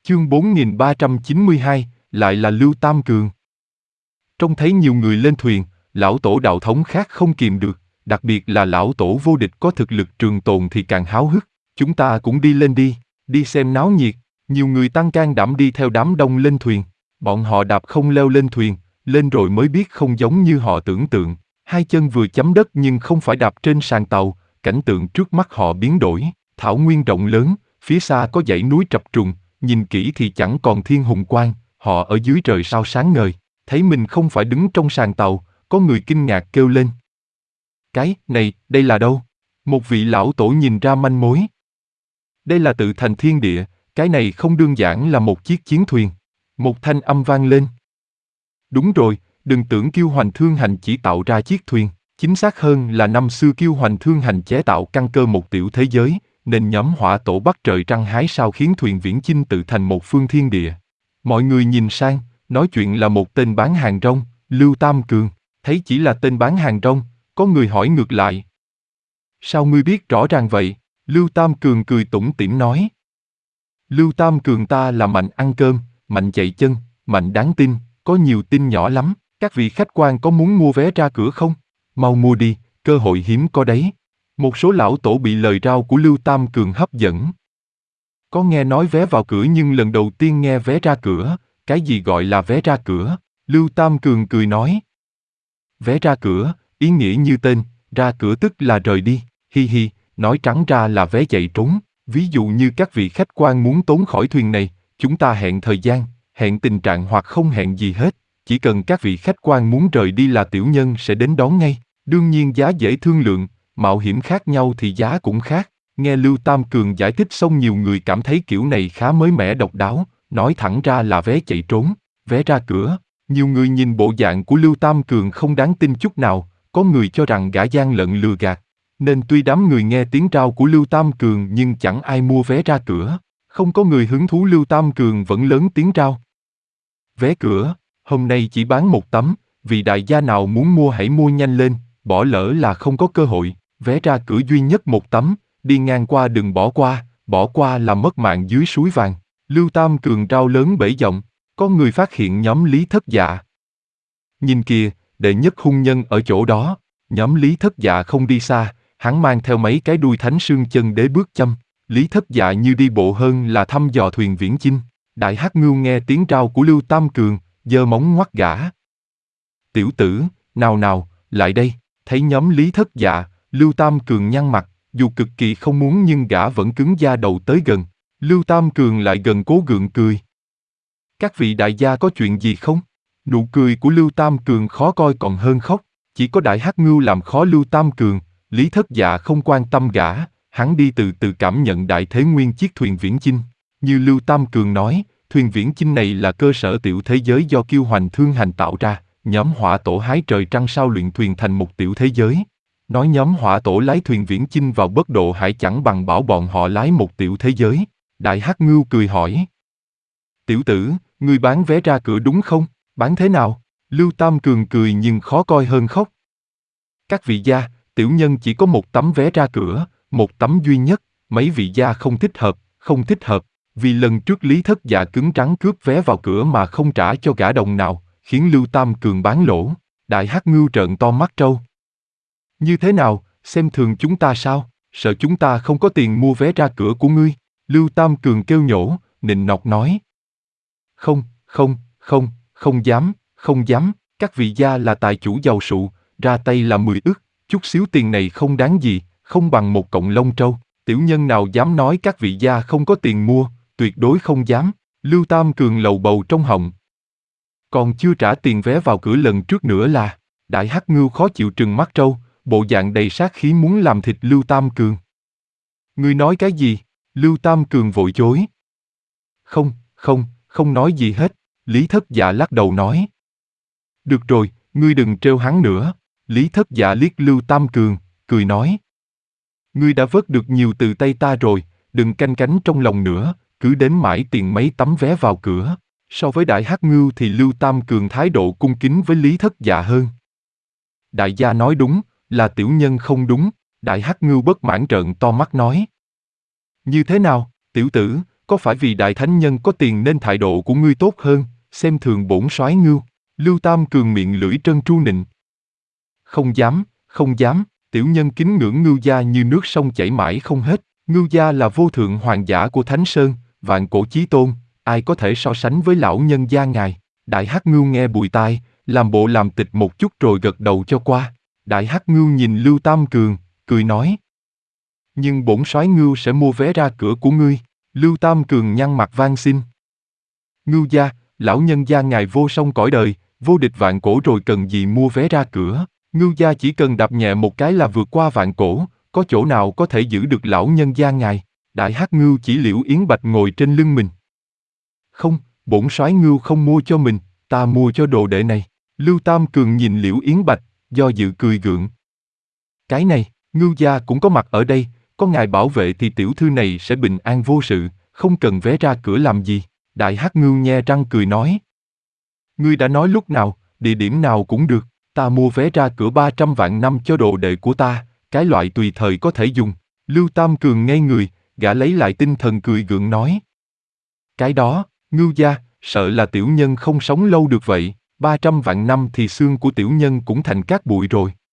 Chương 4392, lại là Lưu Tam Cường. Trông thấy nhiều người lên thuyền, lão tổ đạo thống khác không kìm được, đặc biệt là lão tổ vô địch có thực lực trường tồn thì càng háo hức. Chúng ta cũng đi lên đi, đi xem náo nhiệt. Nhiều người tăng can đảm đi theo đám đông lên thuyền. Bọn họ đạp không leo lên thuyền, lên rồi mới biết không giống như họ tưởng tượng. Hai chân vừa chấm đất nhưng không phải đạp trên sàn tàu, cảnh tượng trước mắt họ biến đổi. Thảo nguyên rộng lớn, phía xa có dãy núi trập trùng, nhìn kỹ thì chẳng còn thiên hùng quang, họ ở dưới trời sao sáng ngời. Thấy mình không phải đứng trong sàn tàu, có người kinh ngạc kêu lên. Cái này, đây là đâu? Một vị lão tổ nhìn ra manh mối. Đây là tự thành thiên địa, cái này không đơn giản là một chiếc chiến thuyền. Một thanh âm vang lên. Đúng rồi, đừng tưởng Kiêu Hoành Thương Hành chỉ tạo ra chiếc thuyền, chính xác hơn là năm xưa Kiêu Hoành Thương Hành chế tạo căn cơ một tiểu thế giới, nên nhóm hỏa tổ bắt trời trăng hái sao khiến thuyền viễn chinh tự thành một phương thiên địa. Mọi người nhìn sang, nói chuyện là một tên bán hàng rong, Lưu Tam Cường, thấy chỉ là tên bán hàng rong, có người hỏi ngược lại. Sao ngươi biết rõ ràng vậy? Lưu Tam Cường cười tủm tỉm nói. Lưu Tam Cường ta là mạnh ăn cơm, mạnh chạy chân, mạnh đáng tin, có nhiều tin nhỏ lắm. Các vị khách quan có muốn mua vé ra cửa không? Mau mua đi, cơ hội hiếm có đấy. Một số lão tổ bị lời rao của Lưu Tam Cường hấp dẫn. Có nghe nói vé vào cửa nhưng lần đầu tiên nghe vé ra cửa, cái gì gọi là vé ra cửa? Lưu Tam Cường cười nói. Vé ra cửa, ý nghĩa như tên, ra cửa tức là rời đi, hi hi, nói trắng ra là vé chạy trốn. Ví dụ như các vị khách quan muốn trốn khỏi thuyền này, chúng ta hẹn thời gian, hẹn tình trạng hoặc không hẹn gì hết. Chỉ cần các vị khách quan muốn rời đi là tiểu nhân sẽ đến đón ngay. Đương nhiên giá dễ thương lượng, mạo hiểm khác nhau thì giá cũng khác. Nghe Lưu Tam Cường giải thích xong nhiều người cảm thấy kiểu này khá mới mẻ độc đáo, nói thẳng ra là vé chạy trốn, vé ra cửa. Nhiều người nhìn bộ dạng của Lưu Tam Cường không đáng tin chút nào, có người cho rằng gã gian lận lừa gạt. Nên tuy đám người nghe tiếng rao của Lưu Tam Cường nhưng chẳng ai mua vé ra cửa. Không có người hứng thú. Lưu Tam Cường vẫn lớn tiếng rao. Vé cửa, hôm nay chỉ bán một tấm, vì đại gia nào muốn mua hãy mua nhanh lên, bỏ lỡ là không có cơ hội. Vé ra cửa duy nhất một tấm, đi ngang qua đừng bỏ qua là mất mạng dưới suối vàng. Lưu Tam Cường rao lớn bể giọng, có người phát hiện nhóm Lý Thất Dạ. Nhìn kìa, đệ nhất hung nhân ở chỗ đó. Nhóm Lý Thất Dạ không đi xa, hắn mang theo mấy cái đuôi thánh sương chân đế bước châm. Lý Thất Dạ như đi bộ hơn là thăm dò thuyền viễn chinh. Đại Hắc Ngưu nghe tiếng rao của Lưu Tam Cường, giơ móng ngoắt gã. Tiểu tử, nào, lại đây. Thấy nhóm Lý Thất Dạ, Lưu Tam Cường nhăn mặt, dù cực kỳ không muốn nhưng gã vẫn cứng da đầu tới gần. Lưu Tam Cường lại gần cố gượng cười. Các vị đại gia có chuyện gì không? Nụ cười của Lưu Tam Cường khó coi còn hơn khóc. Chỉ có Đại Hắc Ngưu làm khó Lưu Tam Cường. Lý Thất Dạ không quan tâm gã, hắn đi từ từ cảm nhận đại thế nguyên chiếc thuyền viễn chinh. Như Lưu Tam Cường nói, thuyền viễn chinh này là cơ sở tiểu thế giới do Kiêu Hoành Thương Hành tạo ra. Nhóm hỏa tổ hái trời trăng sao luyện thuyền thành một tiểu thế giới. Nói nhóm hỏa tổ lái thuyền viễn chinh vào bất độ hải chẳng bằng bảo bọn họ lái một tiểu thế giới. Đại Hắc Ngưu cười hỏi. Tiểu tử, ngươi bán vé ra cửa đúng không? Bán thế nào? Lưu Tam Cường cười nhưng khó coi hơn khóc. Các vị gia, tiểu nhân chỉ có một tấm vé ra cửa, một tấm duy nhất, mấy vị gia không thích hợp, vì lần trước Lý Thất Dạ cứng rắn cướp vé vào cửa mà không trả cho gã đồng nào, khiến Lưu Tam Cường bán lỗ. Đại Hắc Ngưu trợn to mắt trâu. Như thế nào, xem thường chúng ta sao? Sợ chúng ta không có tiền mua vé ra cửa của ngươi? Lưu Tam Cường kêu nhổ, nịnh nọt nói. Không dám, các vị gia là tài chủ giàu sụ, ra tay là 10 ức, chút xíu tiền này không đáng gì, không bằng một cọng lông trâu. Tiểu nhân nào dám nói các vị gia không có tiền mua, tuyệt đối không dám. Lưu Tam Cường lầu bầu trong họng. Còn chưa trả tiền vé vào cửa lần trước nữa là. Đại Hắc Ngưu khó chịu trừng mắt trâu, bộ dạng đầy sát khí muốn làm thịt Lưu Tam Cường. Ngươi nói cái gì? Lưu Tam Cường vội chối. Không nói gì hết. Lý Thất Dạ lắc đầu nói. Được rồi, ngươi đừng trêu hắn nữa. Lý Thất Dạ liếc Lưu Tam Cường, cười nói. Ngươi đã vớt được nhiều từ tay ta rồi, đừng canh cánh trong lòng nữa, cứ đếm mãi tiền mấy tấm vé vào cửa. So với Đại Hắc Ngưu thì Lưu Tam Cường thái độ cung kính với Lý Thất Dạ hơn. Đại gia nói đúng, là tiểu nhân không đúng. Đại Hắc Ngưu bất mãn trợn to mắt nói. Như thế nào, tiểu tử, có phải vì đại thánh nhân có tiền nên thái độ của ngươi tốt hơn, xem thường bổn soái Ngưu? Lưu Tam Cường miệng lưỡi trơn tru nịnh. Không dám, không dám, tiểu nhân kính ngưỡng Ngưu gia như nước sông chảy mãi không hết. Ngưu gia là vô thượng hoàng giả của Thánh Sơn, vạn cổ chí tôn, ai có thể so sánh với lão nhân gia ngài? Đại Hắc Ngưu nghe bùi tai, làm bộ làm tịch một chút rồi gật đầu cho qua. Đại Hắc Ngưu nhìn Lưu Tam Cường, cười nói. Nhưng bổn soái Ngưu sẽ mua vé ra cửa của ngươi. Lưu Tam Cường nhăn mặt van xin. Ngưu gia, lão nhân gia ngài vô song cõi đời, vô địch vạn cổ rồi cần gì mua vé ra cửa? Ngưu gia chỉ cần đạp nhẹ một cái là vượt qua vạn cổ, có chỗ nào có thể giữ được lão nhân gia ngài? Đại Hắc Ngưu chỉ Liễu Yến Bạch ngồi trên lưng mình. Không, bổn soái Ngưu không mua cho mình, ta mua cho đồ đệ này. Lưu Tam Cường nhìn Liễu Yến Bạch, do dự cười gượng. Cái này, Ngưu gia cũng có mặt ở đây, có ngài bảo vệ thì tiểu thư này sẽ bình an vô sự, không cần vé ra cửa làm gì. Đại Hắc Ngưu nhe răng cười nói. Ngươi đã nói lúc nào, địa điểm nào cũng được, ta mua vé ra cửa 300 vạn năm cho đồ đệ của ta, cái loại tùy thời có thể dùng. Lưu Tam Cường ngây người, gã lấy lại tinh thần cười gượng nói. Cái đó, Ngưu gia, sợ là tiểu nhân không sống lâu được vậy, 300 vạn năm thì xương của tiểu nhân cũng thành cát bụi rồi.